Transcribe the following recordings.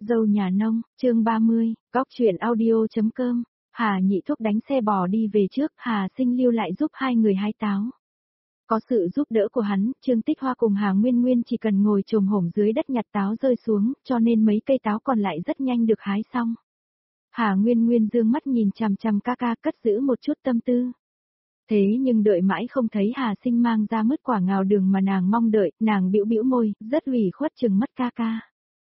Dâu nhà nông, chương 30, Cóc truyện audio.com. Hà Nhị Thúc đánh xe bò đi về trước, Hà Sinh lưu lại giúp hai người hái táo. Có sự giúp đỡ của hắn, Trương Tích Hoa cùng Hà Nguyên Nguyên chỉ cần ngồi chồm hổm dưới đất nhặt táo rơi xuống, cho nên mấy cây táo còn lại rất nhanh được hái xong. Hà Nguyên Nguyên dương mắt nhìn chằm chằm ca ca, cất giữ một chút tâm tư. Thế nhưng đợi mãi không thấy Hà Sinh mang ra mứt quả ngào đường mà nàng mong đợi, nàng bĩu bĩu môi, rất ủy khuất chừng mắt ca ca.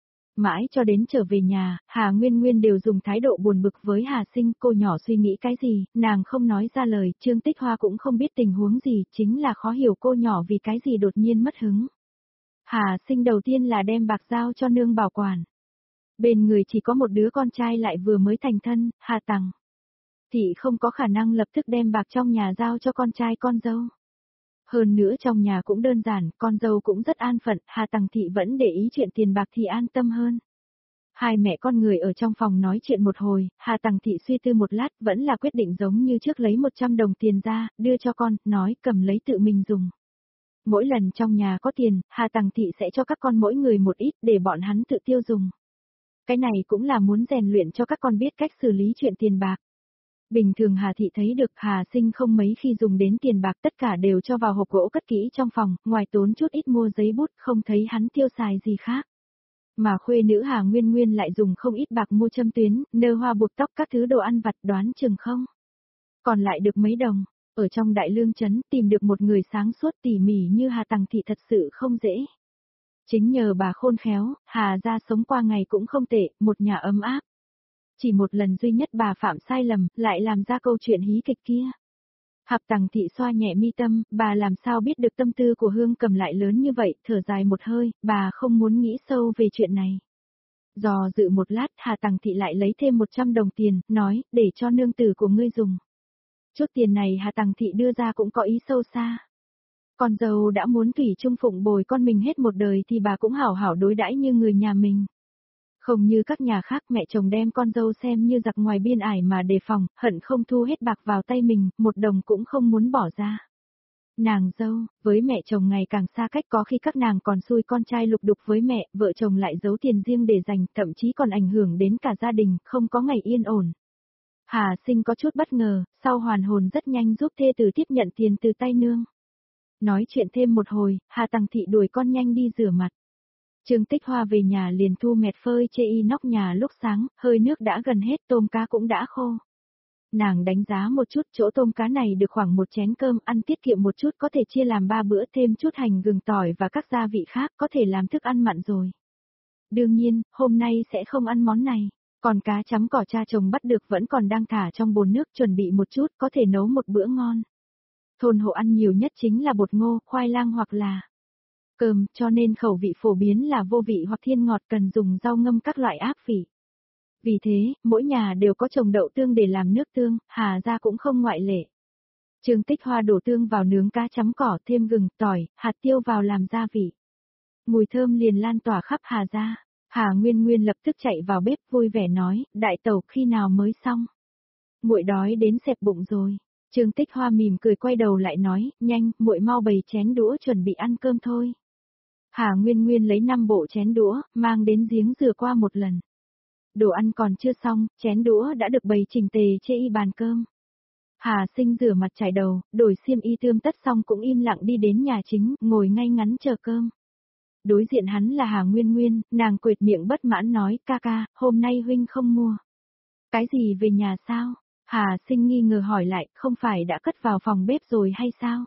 Mãi cho đến trở về nhà, Hà Nguyên Nguyên đều dùng thái độ buồn bực với Hà Sinh, cô nhỏ suy nghĩ cái gì, nàng không nói ra lời, Trương Tích Hoa cũng không biết tình huống gì, chính là khó hiểu cô nhỏ vì cái gì đột nhiên mất hứng. Hà Sinh đầu tiên là đem bạc giao cho nương bảo quản. Bên người chỉ có một đứa con trai lại vừa mới thành thân, Hà Tằng. Thị không có khả năng lập tức đem bạc trong nhà giao cho con trai con dâu. Hơn nữa trong nhà cũng đơn giản, con dâu cũng rất an phận, Hà Tằng Thị vẫn để ý chuyện tiền bạc thì an tâm hơn. Hai mẹ con người ở trong phòng nói chuyện một hồi, Hà Tằng Thị suy tư một lát vẫn là quyết định giống như trước lấy 100 đồng tiền ra, đưa cho con, nói cầm lấy tự mình dùng. Mỗi lần trong nhà có tiền, Hà Tằng Thị sẽ cho các con mỗi người một ít để bọn hắn tự tiêu dùng. Cái này cũng là muốn rèn luyện cho các con biết cách xử lý chuyện tiền bạc. Bình thường Hà Thị thấy được Hà Sinh không mấy khi dùng đến tiền bạc, tất cả đều cho vào hộp gỗ cất kỹ trong phòng, ngoài tốn chút ít mua giấy bút, không thấy hắn tiêu xài gì khác. Mà khuê nữ Hà Nguyên Nguyên lại dùng không ít bạc mua châm tuyến, nơ hoa buộc tóc các thứ đồ ăn vặt, đoán chừng không. Còn lại được mấy đồng, ở trong Đại Lương Trấn tìm được một người sáng suốt tỉ mỉ như Hà Tằng Thị thật sự không dễ. Chính nhờ bà khôn khéo, Hà gia sống qua ngày cũng không tệ, một nhà ấm áp. Chỉ một lần duy nhất bà phạm sai lầm, lại làm ra câu chuyện hí kịch kia. Hà Tằng Thị xoa nhẹ mi tâm, bà làm sao biết được tâm tư của Hương Cầm lại lớn như vậy, thở dài một hơi, bà không muốn nghĩ sâu về chuyện này. Dò dự một lát, Hà Tằng Thị lại lấy thêm 100 đồng tiền, nói, để cho nương tử của ngươi dùng. Chút tiền này Hà Tằng Thị đưa ra cũng có ý sâu xa. Con dâu đã muốn thủy chung phụng bồi con mình hết một đời thì bà cũng hảo hảo đối đãi như người nhà mình. Không như các nhà khác, mẹ chồng đem con dâu xem như giặc ngoài biên ải mà đề phòng, hận không thu hết bạc vào tay mình, một đồng cũng không muốn bỏ ra. Nàng dâu, với mẹ chồng ngày càng xa cách, có khi các nàng còn xui con trai lục đục với mẹ, vợ chồng lại giấu tiền riêng để dành, thậm chí còn ảnh hưởng đến cả gia đình, không có ngày yên ổn. Hà Sinh có chút bất ngờ, sau hoàn hồn rất nhanh giúp thê tử tiếp nhận tiền từ tay nương. Nói chuyện thêm một hồi, Hà Tằng Thị đuổi con nhanh đi rửa mặt. Trương Tích Hoa về nhà liền thu mẹt phơi chê y nóc nhà lúc sáng, hơi nước đã gần hết, tôm cá cũng đã khô. Nàng đánh giá một chút, chỗ tôm cá này được khoảng một chén cơm, ăn tiết kiệm một chút có thể chia làm 3 bữa, thêm chút hành gừng tỏi và các gia vị khác có thể làm thức ăn mặn rồi. Đương nhiên, hôm nay sẽ không ăn món này, còn cá chấm cỏ cha chồng bắt được vẫn còn đang thả trong bồn nước, chuẩn bị một chút có thể nấu một bữa ngon. Thôn hộ ăn nhiều nhất chính là bột ngô, khoai lang hoặc là cơm, cho nên khẩu vị phổ biến là vô vị hoặc thiên ngọt, cần dùng rau ngâm các loại áp vị. Vì thế, mỗi nhà đều có trồng đậu tương để làm nước tương, Hà gia cũng không ngoại lệ. Trương Tích Hoa đổ tương vào nướng cá chấm cỏ, thêm gừng, tỏi, hạt tiêu vào làm gia vị. Mùi thơm liền lan tỏa khắp Hà gia. Hà Nguyên Nguyên lập tức chạy vào bếp vui vẻ nói, đại tẩu khi nào mới xong? Muội đói đến xẹp bụng rồi. Trương Tích Hoa mỉm cười quay đầu lại nói, nhanh, muội mau bày chén đũa chuẩn bị ăn cơm thôi. Hà Nguyên Nguyên lấy 5 bộ chén đũa, mang đến giếng rửa qua một lần. Đồ ăn còn chưa xong, chén đũa đã được bày chỉnh tề trên y bàn cơm. Hà Sinh rửa mặt chải đầu, đổi xiêm y tươm tất xong cũng im lặng đi đến nhà chính, ngồi ngay ngắn chờ cơm. Đối diện hắn là Hà Nguyên Nguyên, nàng quệt miệng bất mãn nói, ca ca, hôm nay huynh không mua. Cái gì về nhà sao? Hà Sinh nghi ngờ hỏi lại, không phải đã cất vào phòng bếp rồi hay sao?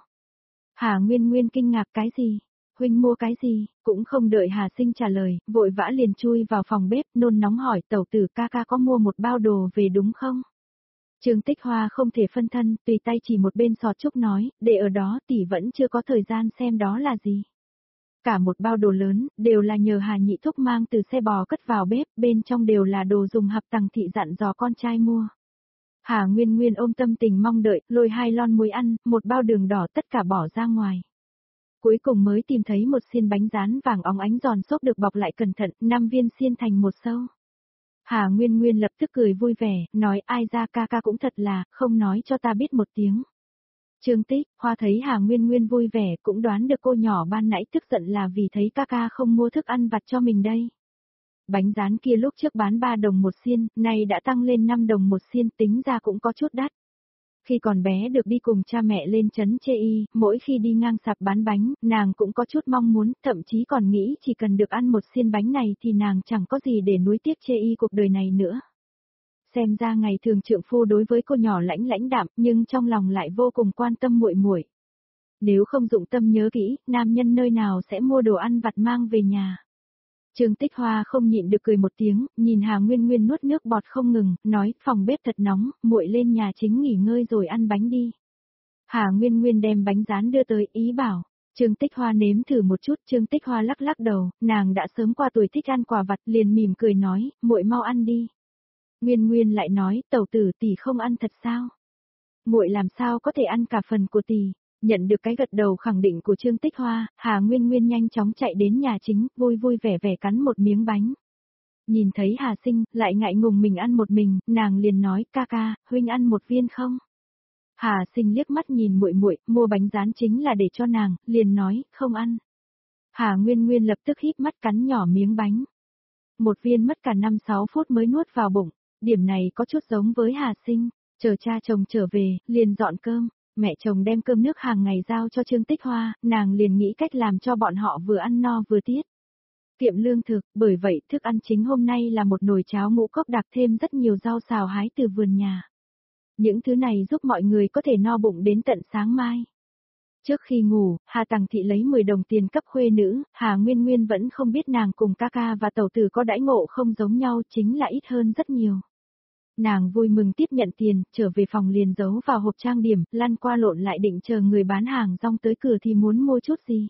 Hà Nguyên Nguyên kinh ngạc, cái gì? Huynh mua cái gì? Cũng không đợi Hà Sinh trả lời, vội vã liền chui vào phòng bếp, nôn nóng hỏi tẩu tử, ca ca có mua một bao đồ về đúng không? Trương Tích Hoa không thể phân thân, tùy tay chỉ một bên sọt trúc nói, để ở đó tỷ vẫn chưa có thời gian xem đó là gì. Cả một bao đồ lớn, đều là nhờ Hà Nhị Thúc mang từ xe bò cất vào bếp, bên trong đều là đồ dùng Hà Tằng Thị dặn dò con trai mua. Hà Nguyên Nguyên ôm tâm tình mong đợi, lôi 2 lon muối ăn, một bao đường đỏ tất cả bỏ ra ngoài. Cuối cùng mới tìm thấy một xiên bánh rán vàng óng ánh giòn xốp được bọc lại cẩn thận, 5 viên xiên thành một sâu. Hà Nguyên Nguyên lập tức cười vui vẻ, nói ai ra ca ca cũng thật là, không nói cho ta biết một tiếng. Trương Tích Hoa thấy Hà Nguyên Nguyên vui vẻ cũng đoán được cô nhỏ ban nãy tức giận là vì thấy ca ca không mua thức ăn vặt cho mình đây. Bánh rán kia lúc trước bán 3 đồng một xiên, nay đã tăng lên 5 đồng một xiên, tính ra cũng có chút đắt. Khi còn bé được đi cùng cha mẹ lên trấn Chê Y, mỗi khi đi ngang sạp bán bánh, nàng cũng có chút mong muốn, thậm chí còn nghĩ chỉ cần được ăn một xiên bánh này thì nàng chẳng có gì để nuối tiếc Chê Y cuộc đời này nữa. Xem ra ngày thường trượng phu đối với cô nhỏ lãnh đạm, nhưng trong lòng lại vô cùng quan tâm muội muội. Nếu không dụng tâm nhớ kỹ, nam nhân nơi nào sẽ mua đồ ăn vặt mang về nhà. Trương Tích Hoa không nhịn được cười một tiếng, nhìn Hà Nguyên Nguyên nuốt nước bọt không ngừng, nói, phòng bếp thật nóng, muội lên nhà chính nghỉ ngơi rồi ăn bánh đi. Hà Nguyên Nguyên đem bánh rán đưa tới, ý bảo. Trương Tích Hoa nếm thử một chút, Trương Tích Hoa lắc lắc đầu, nàng đã sớm qua tuổi thích ăn quà vặt, liền mỉm cười nói, muội mau ăn đi. Nguyên Nguyên lại nói, tẩu tử tỷ không ăn thật sao? Muội làm sao có thể ăn cả phần của tỷ? Nhận được cái gật đầu khẳng định của Trương Tích Hoa, Hà Nguyên Nguyên nhanh chóng chạy đến nhà chính, vui vui vẻ vẻ cắn một miếng bánh. Nhìn thấy Hà Sinh, lại ngại ngùng mình ăn một mình, nàng liền nói, ca ca, huynh ăn một viên không? Hà Sinh liếc mắt nhìn muội muội, mua bánh rán chính là để cho nàng, liền nói, không ăn. Hà Nguyên Nguyên lập tức híp mắt cắn nhỏ miếng bánh. Một viên mất cả 5-6 phút mới nuốt vào bụng, điểm này có chút giống với Hà Sinh, chờ cha chồng trở về, liền dọn cơm. Mẹ chồng đem cơm nước hàng ngày giao cho Trương Tích Hoa, nàng liền nghĩ cách làm cho bọn họ vừa ăn no vừa tiết kiệm lương thực, bởi vậy thức ăn chính hôm nay là một nồi cháo ngũ cốc đặc thêm rất nhiều rau xào hái từ vườn nhà. Những thứ này giúp mọi người có thể no bụng đến tận sáng mai. Trước khi ngủ, Hà Tằng Thị lấy 10 đồng tiền cấp khuê nữ, Hà Nguyên Nguyên vẫn không biết nàng cùng ca ca và tẩu tử có đãi ngộ không giống nhau, chính là ít hơn rất nhiều. Nàng vui mừng tiếp nhận tiền, trở về phòng liền giấu vào hộp trang điểm, lăn qua lộn lại định chờ người bán hàng rong tới cửa thì muốn mua chút gì.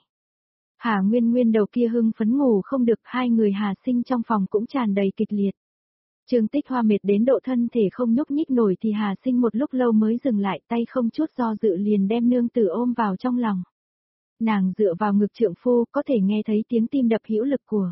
Hà Nguyên Nguyên đầu kia hưng phấn ngủ không được, hai người Hà Sinh trong phòng cũng tràn đầy kịch liệt. Trương Tích Hoa mệt đến độ thân thể không nhúc nhích nổi thì Hà Sinh một lúc lâu mới dừng lại, tay không chút do dự liền đem nương tử ôm vào trong lòng. Nàng dựa vào ngực trượng phu, có thể nghe thấy tiếng tim đập hữu lực của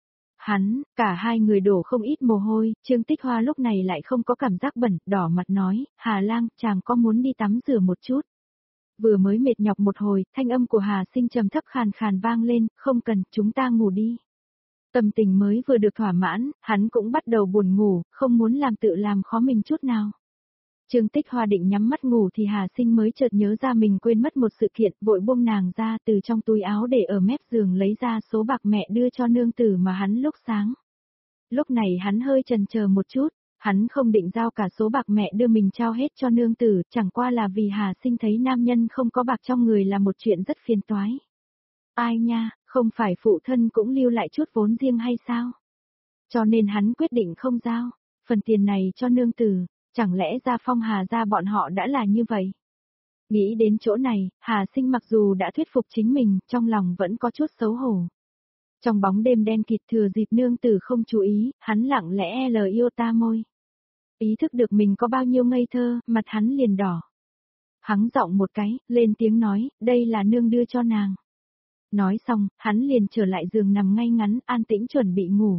hắn, cả hai người đổ không ít mồ hôi, Trương Tích Hoa lúc này lại không có cảm giác bẩn, đỏ mặt nói, Hà Lang, chàng có muốn đi tắm rửa một chút. Vừa mới mệt nhọc một hồi, thanh âm của Hà Sinh trầm thấp khàn khàn vang lên, không cần, chúng ta ngủ đi. Tâm tình mới vừa được thỏa mãn, hắn cũng bắt đầu buồn ngủ, không muốn tự làm khó mình chút nào. Trương Tích Hoa định nhắm mắt ngủ thì Hà Sinh mới chợt nhớ ra mình quên mất một sự kiện, vội buông nàng ra từ trong túi áo để ở mép giường lấy ra số bạc mẹ đưa cho nương tử mà hắn lúc sáng. Lúc này hắn hơi chần chờ một chút, hắn không định giao cả số bạc mẹ đưa mình trao hết cho nương tử, chẳng qua là vì Hà Sinh thấy nam nhân không có bạc trong người là một chuyện rất phiền toái. Ai nha, không phải phụ thân cũng lưu lại chút vốn riêng hay sao? Cho nên hắn quyết định không giao, phần tiền này cho nương tử. Chẳng lẽ Gia Phong Hà gia bọn họ đã là như vậy? Nghĩ đến chỗ này, Hà Sinh mặc dù đã thuyết phục chính mình, trong lòng vẫn có chút xấu hổ. Trong bóng đêm đen kịt thừa dịp nương tử không chú ý, hắn lặng lẽ yêu ta môi. Ý thức được mình có bao nhiêu ngây thơ, mặt hắn liền đỏ. Hắn giọng một cái, lên tiếng nói, đây là nương đưa cho nàng. Nói xong, hắn liền trở lại giường nằm ngay ngắn, an tĩnh chuẩn bị ngủ.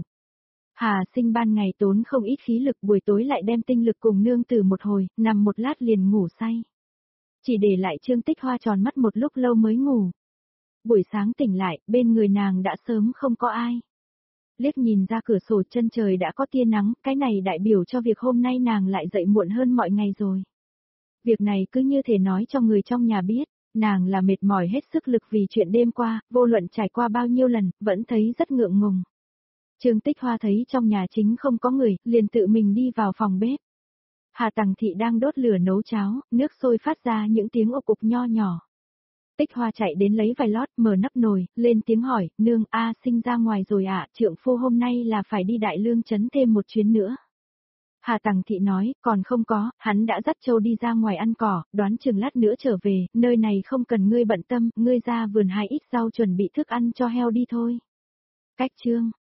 Hà Sinh ban ngày tốn không ít khí lực, buổi tối lại đem tinh lực cùng nương tử một hồi, nằm một lát liền ngủ say. Chỉ để lại Trương Tích Hoa tròn mắt một lúc lâu mới ngủ. Buổi sáng tỉnh lại, bên người nàng đã sớm không có ai. Liếc nhìn ra cửa sổ chân trời đã có tia nắng, cái này đại biểu cho việc hôm nay nàng lại dậy muộn hơn mọi ngày rồi. Việc này cứ như thể nói cho người trong nhà biết, nàng là mệt mỏi hết sức lực vì chuyện đêm qua, vô luận trải qua bao nhiêu lần, vẫn thấy rất ngượng ngùng. Trương Tích Hoa thấy trong nhà chính không có người, liền tự mình đi vào phòng bếp. Hà Tằng Thị đang đốt lửa nấu cháo, nước sôi phát ra những tiếng ộp cục nho nhỏ. Tích Hoa chạy đến lấy vải lót, mở nắp nồi, lên tiếng hỏi, nương, Sinh ra ngoài rồi ạ, trượng phu hôm nay là phải đi Đại Lương trấn thêm một chuyến nữa. Hà Tằng Thị nói, còn không có, hắn đã dắt trâu đi ra ngoài ăn cỏ, đoán chừng lát nữa trở về, nơi này không cần ngươi bận tâm, ngươi ra vườn hái ít rau chuẩn bị thức ăn cho heo đi thôi. Cách chương